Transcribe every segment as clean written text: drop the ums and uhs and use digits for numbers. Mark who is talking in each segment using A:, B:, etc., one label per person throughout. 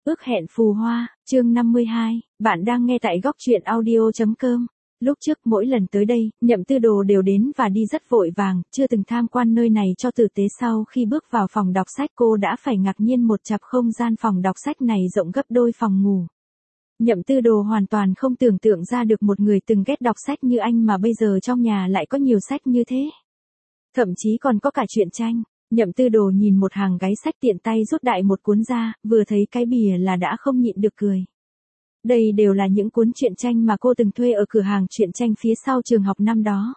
A: Ước hẹn phù hoa, chương 52, bạn đang nghe tại góc truyện audio.com. Lúc trước mỗi lần tới đây, Nhậm Tư Đồ đều đến và đi rất vội vàng, chưa từng tham quan nơi này cho tử tế. Sau khi bước vào phòng đọc sách cô đã phải ngạc nhiên một chặp không gian phòng đọc sách này rộng gấp đôi phòng ngủ. Nhậm Tư Đồ hoàn toàn không tưởng tượng ra được một người từng ghét đọc sách như anh mà bây giờ trong nhà lại có nhiều sách như thế. Thậm chí còn có cả truyện tranh. Nhậm Tư Đồ nhìn một hàng gáy sách tiện tay rút đại một cuốn ra, vừa thấy cái bìa là đã không nhịn được cười. Đây đều là những cuốn truyện tranh mà cô từng thuê ở cửa hàng truyện tranh phía sau trường học năm đó.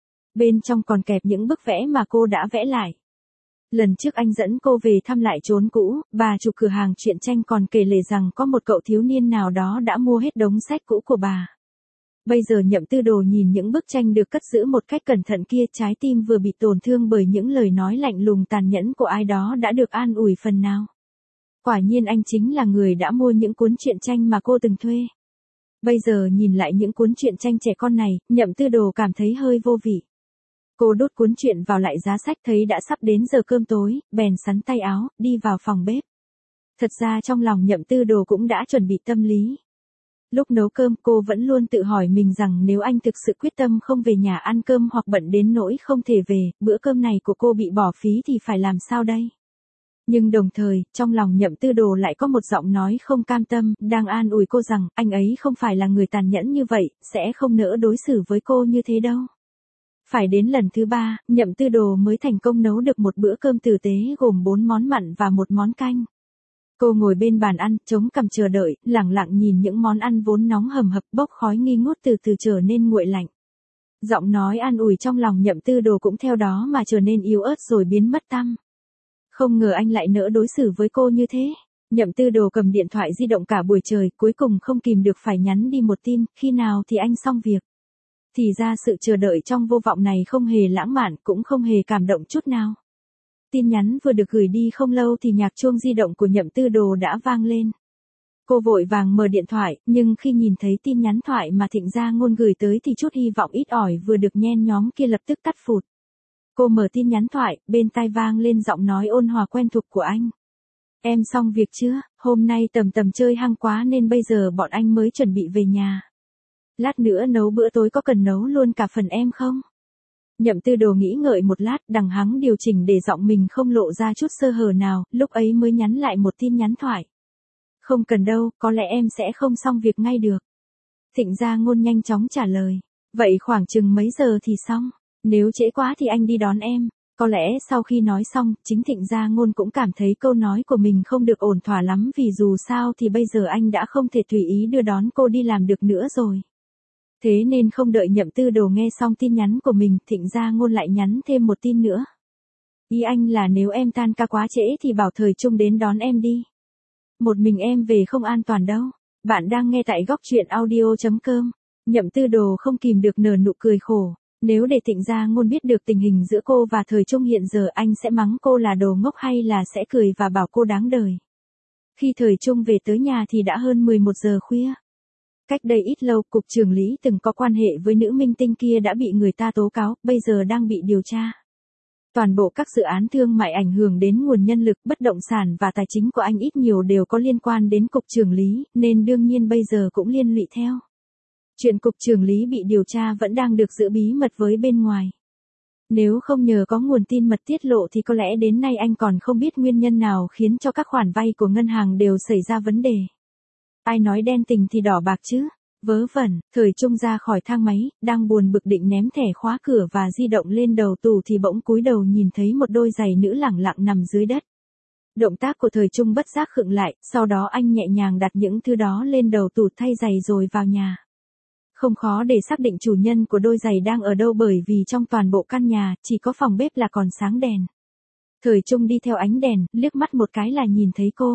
A: Bên trong còn kẹp những bức vẽ mà cô đã vẽ lại. Lần trước anh dẫn cô về thăm lại chốn cũ, bà chủ cửa hàng truyện tranh còn kể lể rằng có một cậu thiếu niên nào đó đã mua hết đống sách cũ của bà. Bây giờ Nhậm Tư Đồ nhìn những bức tranh được cất giữ một cách cẩn thận kia, trái tim vừa bị tổn thương bởi những lời nói lạnh lùng tàn nhẫn của ai đó đã được an ủi phần nào. Quả nhiên anh chính là người đã mua những cuốn truyện tranh mà cô từng thuê. Bây giờ nhìn lại những cuốn truyện tranh trẻ con này, Nhậm Tư Đồ cảm thấy hơi vô vị. Cô đút cuốn truyện vào lại giá sách, thấy đã sắp đến giờ cơm tối, bèn xắn tay áo, đi vào phòng bếp. Thật ra trong lòng Nhậm Tư Đồ cũng đã chuẩn bị tâm lý. Lúc nấu cơm cô vẫn luôn tự hỏi mình rằng nếu anh thực sự quyết tâm không về nhà ăn cơm hoặc bận đến nỗi không thể về, bữa cơm này của cô bị bỏ phí thì phải làm sao đây? Nhưng đồng thời, trong lòng Nhậm Tư Đồ lại có một giọng nói không cam tâm, đang an ủi cô rằng anh ấy không phải là người tàn nhẫn như vậy, sẽ không nỡ đối xử với cô như thế đâu. Phải đến lần thứ 3, Nhậm Tư Đồ mới thành công nấu được một bữa cơm tử tế gồm 4 món mặn và một món canh. Cô ngồi bên bàn ăn, chống cằm chờ đợi, lẳng lặng nhìn những món ăn vốn nóng hầm hập bốc khói nghi ngút từ từ trở nên nguội lạnh. Giọng nói an ủi trong lòng Nhậm Tư Đồ cũng theo đó mà trở nên yếu ớt rồi biến mất tăm. Không ngờ anh lại nỡ đối xử với cô như thế. Nhậm Tư Đồ cầm điện thoại di động cả buổi trời, cuối cùng không kìm được phải nhắn đi một tin, khi nào thì anh xong việc. Thì ra sự chờ đợi trong vô vọng này không hề lãng mạn, cũng không hề cảm động chút nào. Tin nhắn vừa được gửi đi không lâu thì nhạc chuông di động của Nhậm Tư Đồ đã vang lên. Cô vội vàng mở điện thoại, nhưng khi nhìn thấy tin nhắn thoại mà Thịnh Gia Ngôn gửi tới thì chút hy vọng ít ỏi vừa được nhen nhóm kia lập tức tắt phụt. Cô mở tin nhắn thoại, bên tai vang lên giọng nói ôn hòa quen thuộc của anh. Em xong việc chưa? Hôm nay tầm chơi hăng quá nên bây giờ bọn anh mới chuẩn bị về nhà. Lát nữa nấu bữa tối có cần nấu luôn cả phần em không? Nhậm Tư Đồ nghĩ ngợi một lát, đằng hắng điều chỉnh để giọng mình không lộ ra chút sơ hở nào, lúc ấy mới nhắn lại một tin nhắn thoại. Không cần đâu, có lẽ em sẽ không xong việc ngay được. Thịnh Gia Ngôn nhanh chóng trả lời. Vậy khoảng chừng mấy giờ thì xong? Nếu trễ quá thì anh đi đón em. Có lẽ sau khi nói xong, chính Thịnh Gia Ngôn cũng cảm thấy câu nói của mình không được ổn thỏa lắm, vì dù sao thì bây giờ anh đã không thể tùy ý đưa đón cô đi làm được nữa rồi. Thế nên không đợi Nhậm Tư Đồ nghe xong tin nhắn của mình, Thịnh Gia Ngôn lại nhắn thêm một tin nữa. Ý anh là nếu em tan ca quá trễ thì bảo Thời Trung đến đón em đi. Một mình em về không an toàn đâu. Bạn đang nghe tại góc truyện audio.com. Nhậm Tư Đồ không kìm được nở nụ cười khổ. Nếu để Thịnh Gia Ngôn biết được tình hình giữa cô và Thời Trung hiện giờ, anh sẽ mắng cô là đồ ngốc hay là sẽ cười và bảo cô đáng đời. Khi Thời Trung về tới nhà thì đã hơn 11 giờ khuya. Cách đây ít lâu, cục trưởng Lý từng có quan hệ với nữ minh tinh kia đã bị người ta tố cáo, bây giờ đang bị điều tra. Toàn bộ các dự án thương mại ảnh hưởng đến nguồn nhân lực, bất động sản và tài chính của anh ít nhiều đều có liên quan đến cục trưởng Lý, nên đương nhiên bây giờ cũng liên lụy theo. Chuyện cục trưởng Lý bị điều tra vẫn đang được giữ bí mật với bên ngoài. Nếu không nhờ có nguồn tin mật tiết lộ thì có lẽ đến nay anh còn không biết nguyên nhân nào khiến cho các khoản vay của ngân hàng đều xảy ra vấn đề. Ai nói đen tình thì đỏ bạc chứ? Vớ vẩn. Thời Trung ra khỏi thang máy, đang buồn bực định ném thẻ khóa cửa và di động lên đầu tủ thì bỗng cúi đầu nhìn thấy một đôi giày nữ lẳng lặng nằm dưới đất. Động tác của Thời Trung bất giác khựng lại, sau đó anh nhẹ nhàng đặt những thứ đó lên đầu tủ thay giày rồi vào nhà. Không khó để xác định chủ nhân của đôi giày đang ở đâu, bởi vì trong toàn bộ căn nhà, chỉ có phòng bếp là còn sáng đèn. Thời Trung đi theo ánh đèn, liếc mắt một cái là nhìn thấy cô.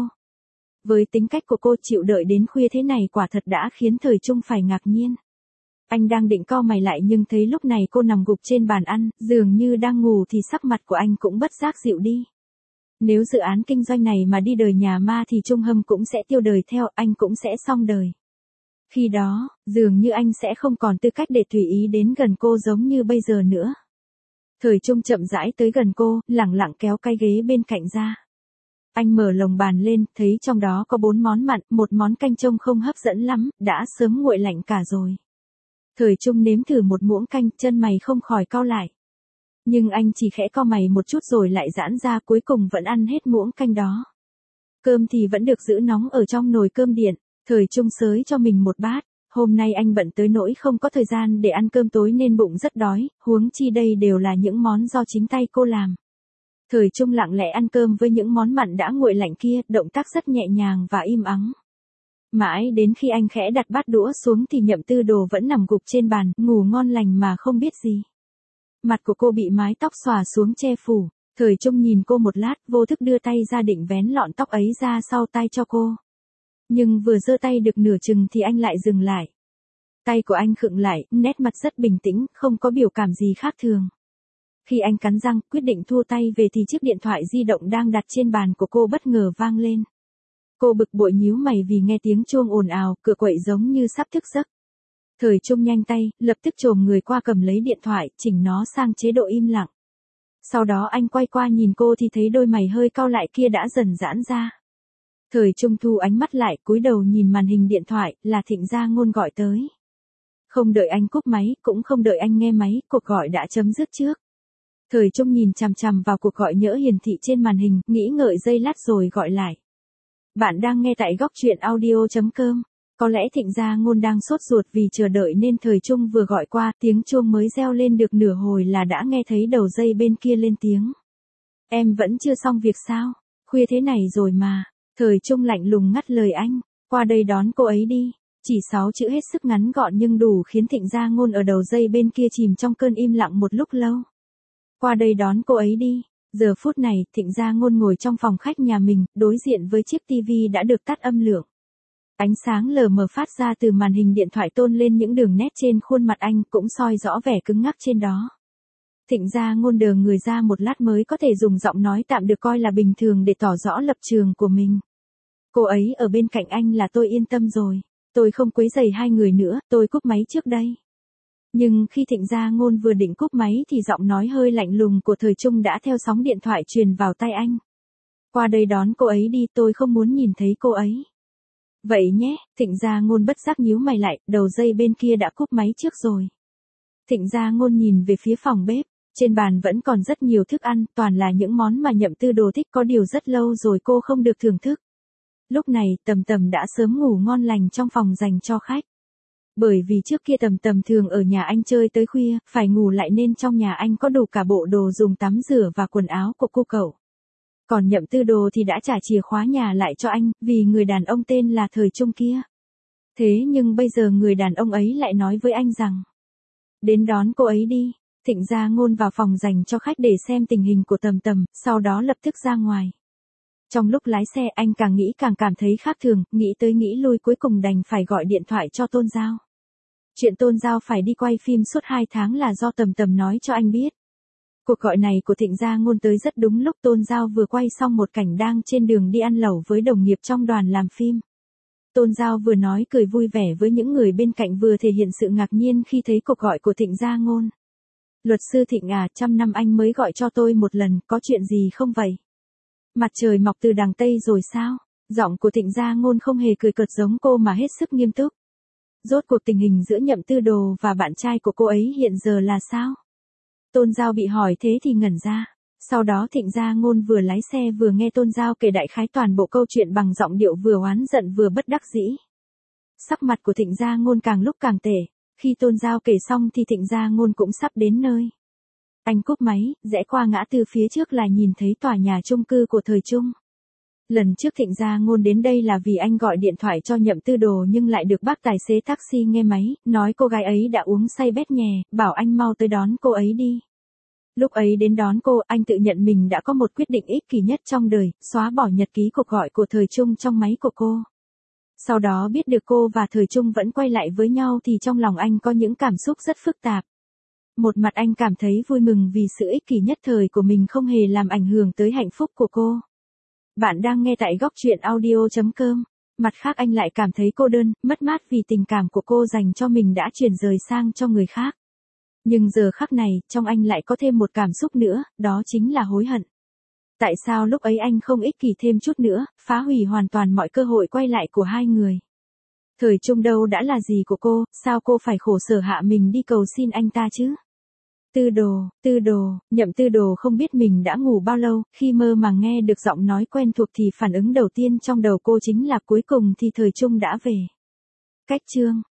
A: Với tính cách của cô, chịu đợi đến khuya thế này quả thật đã khiến Thời Trung phải ngạc nhiên. Anh đang định cau mày lại nhưng thấy lúc này cô nằm gục trên bàn ăn, dường như đang ngủ thì sắc mặt của anh cũng bất giác dịu đi. Nếu dự án kinh doanh này mà đi đời nhà ma thì Trung Hâm cũng sẽ tiêu đời theo, anh cũng sẽ xong đời. Khi đó, dường như anh sẽ không còn tư cách để tùy ý đến gần cô giống như bây giờ nữa. Thời Trung chậm rãi tới gần cô, lẳng lặng kéo cái ghế bên cạnh ra. Anh mở lồng bàn lên, thấy trong đó có 4 món mặn, một món canh trông không hấp dẫn lắm, đã sớm nguội lạnh cả rồi. Thời Trung nếm thử một muỗng canh, chân mày không khỏi cau lại. Nhưng anh chỉ khẽ cau mày một chút rồi lại giãn ra, cuối cùng vẫn ăn hết muỗng canh đó. Cơm thì vẫn được giữ nóng ở trong nồi cơm điện. Thời Trung xới cho mình một bát. Hôm nay anh bận tới nỗi không có thời gian để ăn cơm tối nên bụng rất đói, huống chi đây đều là những món do chính tay cô làm. Thời Trung lặng lẽ ăn cơm với những món mặn đã nguội lạnh kia, động tác rất nhẹ nhàng và im ắng. Mãi đến khi anh khẽ đặt bát đũa xuống thì Nhậm Tư Đồ vẫn nằm gục trên bàn, ngủ ngon lành mà không biết gì. Mặt của cô bị mái tóc xõa xuống che phủ. Thời Trung nhìn cô một lát, vô thức đưa tay ra định vén lọn tóc ấy ra sau tai cho cô. Nhưng vừa giơ tay được nửa chừng thì anh lại dừng lại. Tay của anh khựng lại, nét mặt rất bình tĩnh, không có biểu cảm gì khác thường. Khi anh cắn răng, quyết định thua tay về thì chiếc điện thoại di động đang đặt trên bàn của cô bất ngờ vang lên. Cô bực bội nhíu mày vì nghe tiếng chuông ồn ào, cửa quậy giống như sắp thức giấc. Thời Trung nhanh tay, lập tức chồm người qua cầm lấy điện thoại, chỉnh nó sang chế độ im lặng. Sau đó anh quay qua nhìn cô thì thấy đôi mày hơi cau lại kia đã dần giãn ra. Thời Trung thu ánh mắt lại, cúi đầu nhìn màn hình điện thoại, là Thịnh Gia Ngôn gọi tới. Không đợi anh cúp máy, cũng không đợi anh nghe máy, cuộc gọi đã chấm dứt trước. Thời Trung nhìn chằm chằm vào cuộc gọi nhỡ hiển thị trên màn hình, nghĩ ngợi giây lát rồi gọi lại. Bạn đang nghe tại góc truyện audio.com. Có lẽ Thịnh Gia Ngôn đang sốt ruột vì chờ đợi nên Thời Trung vừa gọi qua, tiếng chuông mới reo lên được nửa hồi là đã nghe thấy đầu dây bên kia lên tiếng. Em vẫn chưa xong việc sao? Khuya thế này rồi mà. Thời Trung lạnh lùng ngắt lời anh. Qua đây đón cô ấy đi. Chỉ 6 chữ hết sức ngắn gọn nhưng đủ khiến Thịnh Gia Ngôn ở đầu dây bên kia chìm trong cơn im lặng một lúc lâu. Qua đây đón cô ấy đi. Giờ phút này, Thịnh Gia Ngôn ngồi trong phòng khách nhà mình, đối diện với chiếc tivi đã được tắt âm lượng. Ánh sáng lờ mờ phát ra từ màn hình điện thoại tôn lên những đường nét trên khuôn mặt anh, cũng soi rõ vẻ cứng ngắc trên đó. Thịnh Gia Ngôn đờ người ra một lát mới có thể dùng giọng nói tạm được coi là bình thường để tỏ rõ lập trường của mình. Cô ấy ở bên cạnh anh là tôi yên tâm rồi. Tôi không quấy rầy hai người nữa, tôi cúp máy trước đây. Nhưng khi Thịnh Gia Ngôn vừa định cúp máy thì giọng nói hơi lạnh lùng của Thời Trung đã theo sóng điện thoại truyền vào tai anh. Qua đây đón cô ấy đi, tôi không muốn nhìn thấy cô ấy. Vậy nhé, Thịnh Gia Ngôn bất giác nhíu mày lại, đầu dây bên kia đã cúp máy trước rồi. Thịnh Gia Ngôn nhìn về phía phòng bếp, trên bàn vẫn còn rất nhiều thức ăn, toàn là những món mà Nhậm Tư Đồ thích, có điều rất lâu rồi cô không được thưởng thức. Lúc này, Tầm Tầm đã sớm ngủ ngon lành trong phòng dành cho khách. Bởi vì trước kia Tầm Tầm thường ở nhà anh chơi tới khuya, phải ngủ lại nên trong nhà anh có đủ cả bộ đồ dùng tắm rửa và quần áo của cô cậu. Còn Nhậm Tư Đồ thì đã trả chìa khóa nhà lại cho anh, vì người đàn ông tên là Thời Trung kia. Thế nhưng bây giờ người đàn ông ấy lại nói với anh rằng, đến đón cô ấy đi. Thịnh Gia Ngôn vào phòng dành cho khách để xem tình hình của Tầm Tầm, sau đó lập tức ra ngoài. Trong lúc lái xe anh càng nghĩ càng cảm thấy khác thường, nghĩ tới nghĩ lui cuối cùng đành phải gọi điện thoại cho Tôn Giao. Chuyện Tôn Giao phải đi quay phim suốt 2 tháng là do Tầm Tầm nói cho anh biết. Cuộc gọi này của Thịnh Gia Ngôn tới rất đúng lúc Tôn Giao vừa quay xong một cảnh đang trên đường đi ăn lẩu với đồng nghiệp trong đoàn làm phim. Tôn Giao vừa nói cười vui vẻ với những người bên cạnh vừa thể hiện sự ngạc nhiên khi thấy cuộc gọi của Thịnh Gia Ngôn. Luật sư Thịnh à, 100 năm anh mới gọi cho tôi một lần, có chuyện gì không vậy? Mặt trời mọc từ đằng Tây rồi sao? Giọng của Thịnh Gia Ngôn không hề cười cợt giống cô mà hết sức nghiêm túc. Rốt cuộc tình hình giữa Nhậm Tư Đồ và bạn trai của cô ấy hiện giờ là sao? Tôn Giao bị hỏi thế thì ngẩn ra. Sau đó Thịnh Gia Ngôn vừa lái xe vừa nghe Tôn Giao kể đại khái toàn bộ câu chuyện bằng giọng điệu vừa oán giận vừa bất đắc dĩ. Sắc mặt của Thịnh Gia Ngôn càng lúc càng tệ. Khi Tôn Giao kể xong thì Thịnh Gia Ngôn cũng sắp đến nơi. Anh cúp máy, rẽ qua ngã tư phía trước là nhìn thấy tòa nhà chung cư của Thời Trung. Lần trước Thịnh Gia Ngôn đến đây là vì anh gọi điện thoại cho Nhậm Tư Đồ nhưng lại được bác tài xế taxi nghe máy, nói cô gái ấy đã uống say bét nhè, bảo anh mau tới đón cô ấy đi. Lúc ấy đến đón cô, anh tự nhận mình đã có một quyết định ích kỷ nhất trong đời, xóa bỏ nhật ký cuộc gọi của Thời Trung trong máy của cô. Sau đó biết được cô và Thời Trung vẫn quay lại với nhau thì trong lòng anh có những cảm xúc rất phức tạp. Một mặt anh cảm thấy vui mừng vì sự ích kỷ nhất thời của mình không hề làm ảnh hưởng tới hạnh phúc của cô. Bạn đang nghe tại góc truyện audio.com. Mặt khác anh lại cảm thấy cô đơn, mất mát vì tình cảm của cô dành cho mình đã chuyển rời sang cho người khác. Nhưng giờ khắc này, trong anh lại có thêm một cảm xúc nữa, đó chính là hối hận. Tại sao lúc ấy anh không ích kỷ thêm chút nữa, phá hủy hoàn toàn mọi cơ hội quay lại của hai người? Thời Trung đâu đã là gì của cô, sao cô phải khổ sở hạ mình đi cầu xin anh ta chứ? Tư đồ, Nhậm Tư Đồ không biết mình đã ngủ bao lâu, khi mơ mà nghe được giọng nói quen thuộc thì phản ứng đầu tiên trong đầu cô chính là cuối cùng thì Thời Trung đã về. Cách chương